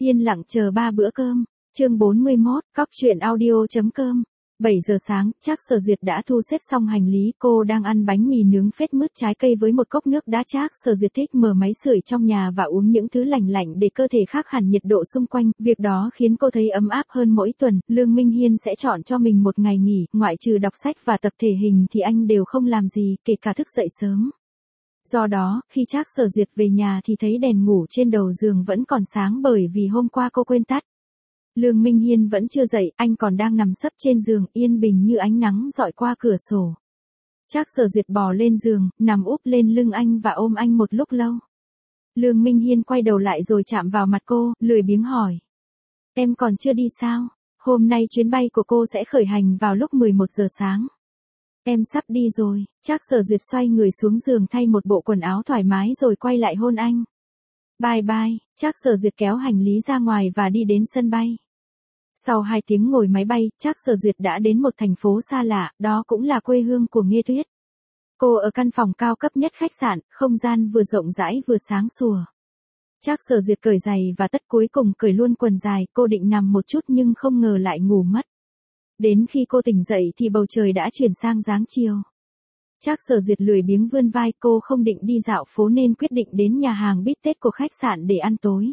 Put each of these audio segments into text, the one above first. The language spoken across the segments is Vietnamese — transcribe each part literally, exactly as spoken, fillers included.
Yên lặng chờ ba bữa cơm. Chương bốn mươi mốt, cóc truyện audio chấm com. bảy giờ sáng, Trác Sở Duyệt đã thu xếp xong hành lý, cô đang ăn bánh mì nướng phết mứt trái cây với một cốc nước đá. Trác Sở Duyệt thích mở máy sưởi trong nhà và uống những thứ lành lạnh để cơ thể khác hẳn nhiệt độ xung quanh, việc đó khiến cô thấy ấm áp hơn mỗi tuần. Lương Minh Hiên sẽ chọn cho mình một ngày nghỉ, ngoại trừ đọc sách và tập thể hình thì anh đều không làm gì, kể cả thức dậy sớm. Do đó, khi Trác Sở Duyệt về nhà thì thấy đèn ngủ trên đầu giường vẫn còn sáng bởi vì hôm qua cô quên tắt. Lương Minh Hiên vẫn chưa dậy, anh còn đang nằm sấp trên giường, yên bình như ánh nắng dọi qua cửa sổ. Trác Sở Duyệt bò lên giường, nằm úp lên lưng anh và ôm anh một lúc lâu. Lương Minh Hiên quay đầu lại rồi chạm vào mặt cô, lười biếng hỏi. Em còn chưa đi sao? Hôm nay chuyến bay của cô sẽ khởi hành vào lúc mười một giờ sáng. Em sắp đi rồi. Trác Sở Duyệt xoay người xuống giường thay một bộ quần áo thoải mái rồi quay lại hôn anh. Bye bye. Trác Sở Duyệt kéo hành lý ra ngoài và đi đến sân bay. Sau hai tiếng ngồi máy bay, Trác Sở Duyệt đã đến một thành phố xa lạ, đó cũng là quê hương của Nghê Tuyết. Cô ở căn phòng cao cấp nhất khách sạn, không gian vừa rộng rãi vừa sáng sủa. Trác Sở Duyệt cởi giày và tất cuối cùng cởi luôn quần dài, cô định nằm một chút nhưng không ngờ lại ngủ mất. Đến khi cô tỉnh dậy thì bầu trời đã chuyển sang dáng chiều. Trác Sở Duyệt lười biếng vươn vai, cô không định đi dạo phố nên quyết định đến nhà hàng bít tết của khách sạn để ăn tối.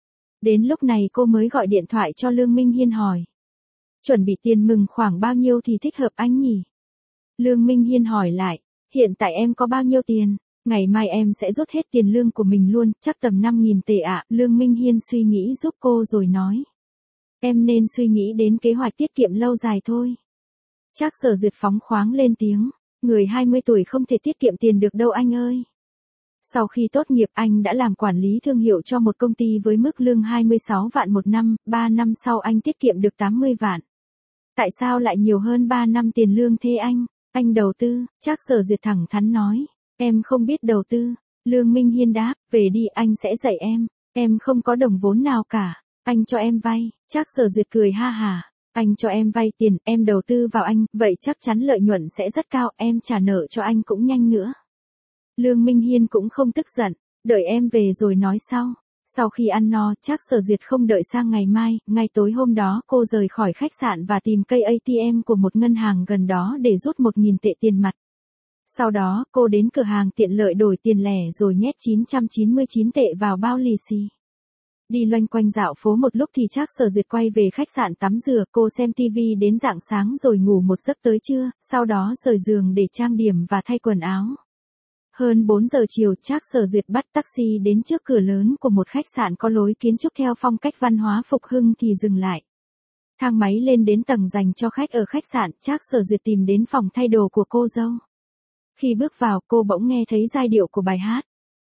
Đến lúc này cô mới gọi điện thoại cho Lương Minh Hiên hỏi. Chuẩn bị tiền mừng khoảng bao nhiêu thì thích hợp anh nhỉ? Lương Minh Hiên hỏi lại, hiện tại em có bao nhiêu tiền? Ngày mai em sẽ rút hết tiền lương của mình luôn, chắc tầm năm nghìn tệ ạ. Lương Minh Hiên suy nghĩ giúp cô rồi nói. Em nên suy nghĩ đến kế hoạch tiết kiệm lâu dài thôi. Trác Sở Duyệt phóng khoáng lên tiếng, người hai mươi tuổi không thể tiết kiệm tiền được đâu anh ơi. Sau khi tốt nghiệp anh đã làm quản lý thương hiệu cho một công ty với mức lương hai mươi sáu vạn một năm, ba năm sau anh tiết kiệm được tám mươi vạn. Tại sao lại nhiều hơn ba năm tiền lương thế anh? Anh đầu tư. Trác Sở Duyệt thẳng thắn nói, em không biết đầu tư. Lương Minh Hiên đáp, về đi anh sẽ dạy em, em không có đồng vốn nào cả. Anh cho em vay. Trác Sở Duyệt cười ha hả. Anh cho em vay tiền, em đầu tư vào anh, vậy chắc chắn lợi nhuận sẽ rất cao, em trả nợ cho anh cũng nhanh nữa. Lương Minh Hiên cũng không tức giận, đợi em về rồi nói sau. Sau khi ăn no, Trác Sở Duyệt không đợi sang ngày mai, ngay tối hôm đó cô rời khỏi khách sạn và tìm cây a tê em của một ngân hàng gần đó để rút một nghìn tệ tiền mặt. Sau đó, cô đến cửa hàng tiện lợi đổi tiền lẻ rồi nhét chín trăm chín mươi chín tệ vào bao lì xì. Đi loanh quanh dạo phố một lúc thì Trác Sở Duyệt quay về khách sạn tắm rửa, cô xem tivi đến rạng sáng rồi ngủ một giấc tới trưa, sau đó rời giường để trang điểm và thay quần áo. Hơn bốn giờ chiều, Trác Sở Duyệt bắt taxi đến trước cửa lớn của một khách sạn có lối kiến trúc theo phong cách văn hóa phục hưng thì dừng lại. Thang máy lên đến tầng dành cho khách ở khách sạn, Trác Sở Duyệt tìm đến phòng thay đồ của cô dâu. Khi bước vào, cô bỗng nghe thấy giai điệu của bài hát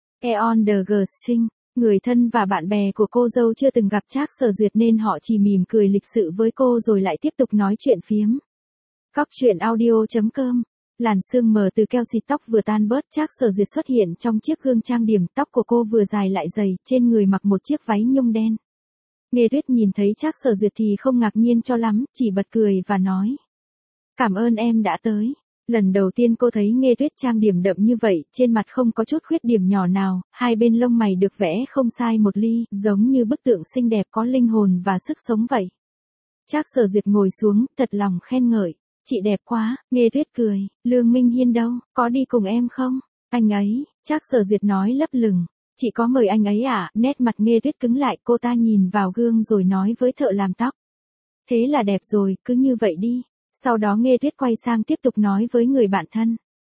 On the String. Người thân và bạn bè của cô dâu chưa từng gặp Trác Sở Duyệt nên họ chỉ mỉm cười lịch sự với cô rồi lại tiếp tục nói chuyện phiếm. Cóc truyện audio chấm com. Làn sương mờ từ keo xịt tóc vừa tan bớt, Trác Sở Duyệt xuất hiện trong chiếc gương trang điểm, tóc của cô vừa dài lại dày, trên người mặc một chiếc váy nhung đen. Nghê Tuyết nhìn thấy Trác Sở Duyệt thì không ngạc nhiên cho lắm, chỉ bật cười và nói. Cảm ơn em đã tới. Lần đầu tiên cô thấy Nghê Tuyết trang điểm đậm như vậy, trên mặt không có chút khuyết điểm nhỏ nào, hai bên lông mày được vẽ không sai một ly, giống như bức tượng xinh đẹp có linh hồn và sức sống vậy. Trác Sở Duyệt ngồi xuống, thật lòng khen ngợi. Chị đẹp quá. Nghê Tuyết cười. Lương Minh Hiên đâu, có đi cùng em không? Anh ấy. Trác Sở Duyệt nói lấp lửng. Chị có mời anh ấy à? Nét mặt Nghê Tuyết cứng lại, cô ta nhìn vào gương rồi nói với thợ làm tóc. Thế là đẹp rồi, cứ như vậy đi. Sau đó Nghê Tuyết quay sang tiếp tục nói với người bạn thân.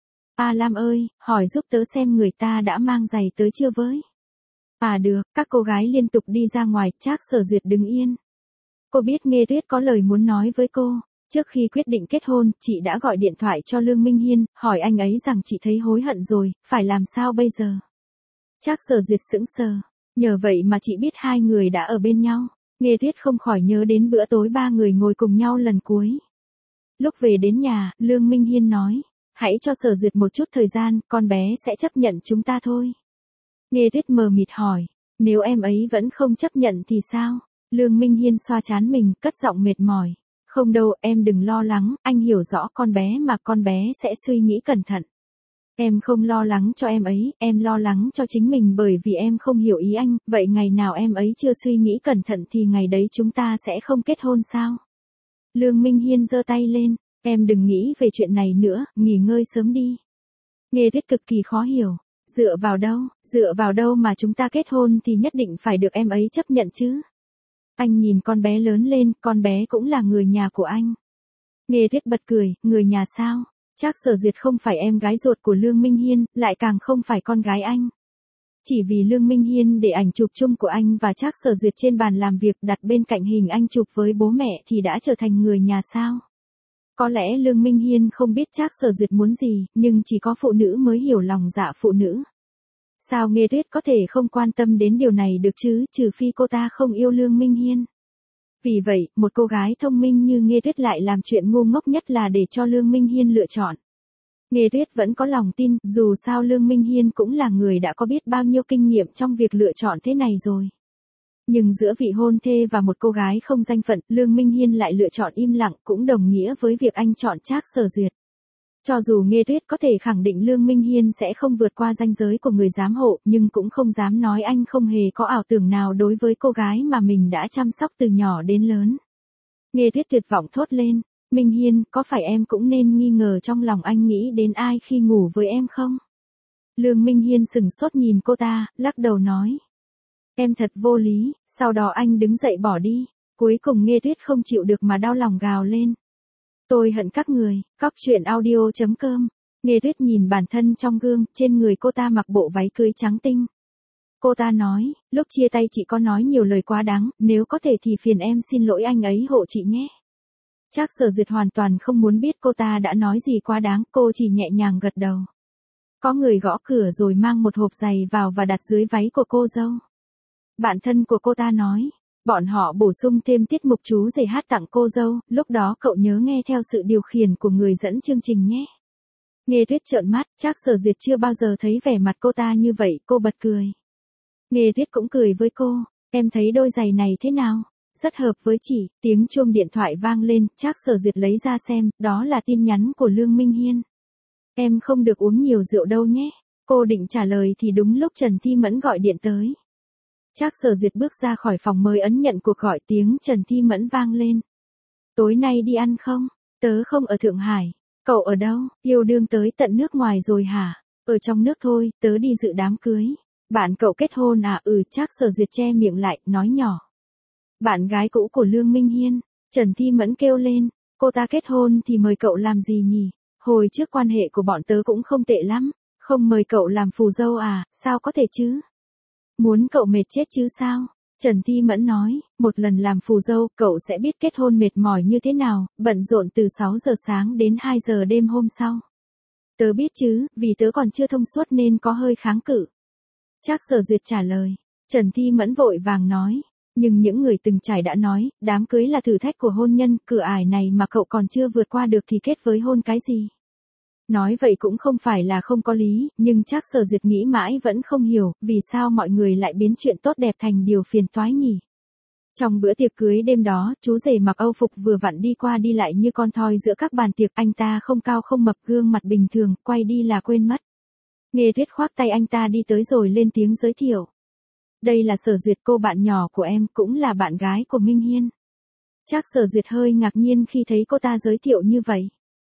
A Lam ơi, hỏi giúp tớ xem người ta đã mang giày tới chưa với? À được, các cô gái liên tục đi ra ngoài, Trác Sở Duyệt đứng yên. Cô biết Nghê Tuyết có lời muốn nói với cô. Trước khi quyết định kết hôn, chị đã gọi điện thoại cho Lương Minh Hiên, hỏi anh ấy rằng chị thấy hối hận rồi, phải làm sao bây giờ? Trác Sở Duyệt sững sờ. Nhờ vậy mà chị biết hai người đã ở bên nhau. Nghê Tuyết không khỏi nhớ đến bữa tối ba người ngồi cùng nhau lần cuối. Lúc về đến nhà, Lương Minh Hiên nói, hãy cho Sở Duyệt một chút thời gian, con bé sẽ chấp nhận chúng ta thôi. Nghê Tuyết mờ mịt hỏi, nếu em ấy vẫn không chấp nhận thì sao? Lương Minh Hiên xoa trán mình, cất giọng mệt mỏi. Không đâu, em đừng lo lắng, anh hiểu rõ con bé mà con bé sẽ suy nghĩ cẩn thận. Em không lo lắng cho em ấy, em lo lắng cho chính mình bởi vì em không hiểu ý anh, vậy ngày nào em ấy chưa suy nghĩ cẩn thận thì ngày đấy chúng ta sẽ không kết hôn sao? Lương Minh Hiên giơ tay lên, em đừng nghĩ về chuyện này nữa, nghỉ ngơi sớm đi. Nghe Tuyết cực kỳ khó hiểu, dựa vào đâu, dựa vào đâu mà chúng ta kết hôn thì nhất định phải được em ấy chấp nhận chứ? Anh nhìn con bé lớn lên, con bé cũng là người nhà của anh. Nghe Tuyết bật cười, người nhà sao? Trác Sở Duyệt không phải em gái ruột của Lương Minh Hiên, lại càng không phải con gái anh. Chỉ vì Lương Minh Hiên để ảnh chụp chung của anh và Trác Sở Duyệt trên bàn làm việc đặt bên cạnh hình anh chụp với bố mẹ thì đã trở thành người nhà sao? Có lẽ Lương Minh Hiên không biết Trác Sở Duyệt muốn gì, nhưng chỉ có phụ nữ mới hiểu lòng dạ phụ nữ. Sao Nghê Tuyết có thể không quan tâm đến điều này được chứ, trừ phi cô ta không yêu Lương Minh Hiên. Vì vậy, một cô gái thông minh như Nghê Tuyết lại làm chuyện ngu ngốc nhất là để cho Lương Minh Hiên lựa chọn. Nghê Tuyết vẫn có lòng tin, dù sao Lương Minh Hiên cũng là người đã có biết bao nhiêu kinh nghiệm trong việc lựa chọn thế này rồi. Nhưng giữa vị hôn thê và một cô gái không danh phận, Lương Minh Hiên lại lựa chọn im lặng cũng đồng nghĩa với việc anh chọn Trác Sở Duyệt. Cho dù Nghê Tuyết có thể khẳng định Lương Minh Hiên sẽ không vượt qua ranh giới của người giám hộ, nhưng cũng không dám nói anh không hề có ảo tưởng nào đối với cô gái mà mình đã chăm sóc từ nhỏ đến lớn. Nghê Tuyết tuyệt vọng thốt lên, Minh Hiên, có phải em cũng nên nghi ngờ trong lòng anh nghĩ đến ai khi ngủ với em không? Lương Minh Hiên sừng sốt nhìn cô ta, lắc đầu nói. Em thật vô lý, sau đó anh đứng dậy bỏ đi. Cuối cùng Nghê Tuyết không chịu được mà đau lòng gào lên. Tôi hận các người, cóc truyện audio chấm com. Nghê Tuyết nhìn bản thân trong gương, trên người cô ta mặc bộ váy cưới trắng tinh. Cô ta nói, lúc chia tay chị có nói nhiều lời quá đáng, nếu có thể thì phiền em xin lỗi anh ấy hộ chị nhé. Trác Sở Duyệt hoàn toàn không muốn biết cô ta đã nói gì quá đáng, cô chỉ nhẹ nhàng gật đầu. Có người gõ cửa rồi mang một hộp giày vào và đặt dưới váy của cô dâu. Bạn thân của cô ta nói, bọn họ bổ sung thêm tiết mục chú rể hát tặng cô dâu, lúc đó cậu nhớ nghe theo sự điều khiển của người dẫn chương trình nhé. Nghê Tuyết trợn mắt, Trác Sở Duyệt chưa bao giờ thấy vẻ mặt cô ta như vậy, cô bật cười. Nghê Tuyết cũng cười với cô, em thấy đôi giày này thế nào? Rất hợp với chị, tiếng chuông điện thoại vang lên, Trác Sở Duyệt lấy ra xem, đó là tin nhắn của Lương Minh Hiên. Em không được uống nhiều rượu đâu nhé. Cô định trả lời thì đúng lúc Trần Thi Mẫn gọi điện tới. Trác Sở Duyệt bước ra khỏi phòng mới ấn nhận cuộc gọi, tiếng Trần Thi Mẫn vang lên. Tối nay đi ăn không? Tớ không ở Thượng Hải. Cậu ở đâu? Yêu đương tới tận nước ngoài rồi hả? Ở trong nước thôi, tớ đi dự đám cưới. Bạn cậu kết hôn à? Ừ, Trác Sở Duyệt che miệng lại, nói nhỏ. Bạn gái cũ của Lương Minh Hiên. Trần Thi Mẫn kêu lên, cô ta kết hôn thì mời cậu làm gì nhỉ? Hồi trước quan hệ của bọn tớ cũng không tệ lắm, không mời cậu làm phù dâu à, sao có thể chứ? Muốn cậu mệt chết chứ sao? Trần Thi Mẫn nói, một lần làm phù dâu, cậu sẽ biết kết hôn mệt mỏi như thế nào, bận rộn từ sáu giờ sáng đến hai giờ đêm hôm sau. Tớ biết chứ, vì tớ còn chưa thông suốt nên có hơi kháng cự. Trác Sở Duyệt trả lời. Trần Thi Mẫn vội vàng nói, nhưng những người từng trải đã nói, đám cưới là thử thách của hôn nhân, cửa ải này mà cậu còn chưa vượt qua được thì kết với hôn cái gì? Nói vậy cũng không phải là không có lý, nhưng Trác Sở Duyệt nghĩ mãi vẫn không hiểu, vì sao mọi người lại biến chuyện tốt đẹp thành điều phiền toái nhỉ? Trong bữa tiệc cưới đêm đó, chú rể mặc âu phục vừa vặn đi qua đi lại như con thoi giữa các bàn tiệc, anh ta không cao không mập, gương mặt bình thường, quay đi là quên mất. Nghê Tuyết khoác tay anh ta đi tới rồi lên tiếng giới thiệu. Đây là Sở Duyệt, cô bạn nhỏ của em, cũng là bạn gái của Minh Hiên. Trác Sở Duyệt hơi ngạc nhiên khi thấy cô ta giới thiệu như vậy.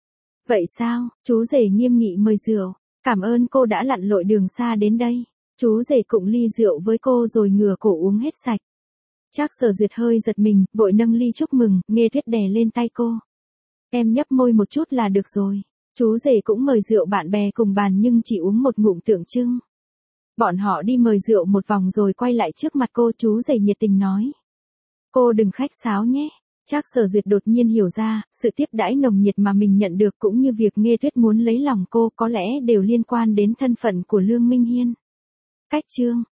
Vậy sao? Chú rể nghiêm nghị mời rượu. Cảm ơn cô đã lặn lội đường xa đến đây. Chú rể cụng ly rượu với cô rồi ngửa cổ uống hết sạch. Trác Sở Duyệt hơi giật mình, vội nâng ly chúc mừng, Nghê Tuyết đè lên tay cô. Em nhấp môi một chút là được rồi. Chú rể cũng mời rượu bạn bè cùng bàn nhưng chỉ uống một ngụm tượng trưng. Bọn họ đi mời rượu một vòng rồi quay lại trước mặt cô, chú rể nhiệt tình nói. Cô đừng khách sáo nhé. Trác Sở Duyệt đột nhiên hiểu ra, sự tiếp đãi nồng nhiệt mà mình nhận được cũng như việc Nghê Tuyết muốn lấy lòng cô có lẽ đều liên quan đến thân phận của Lương Minh Hiên. Cách chương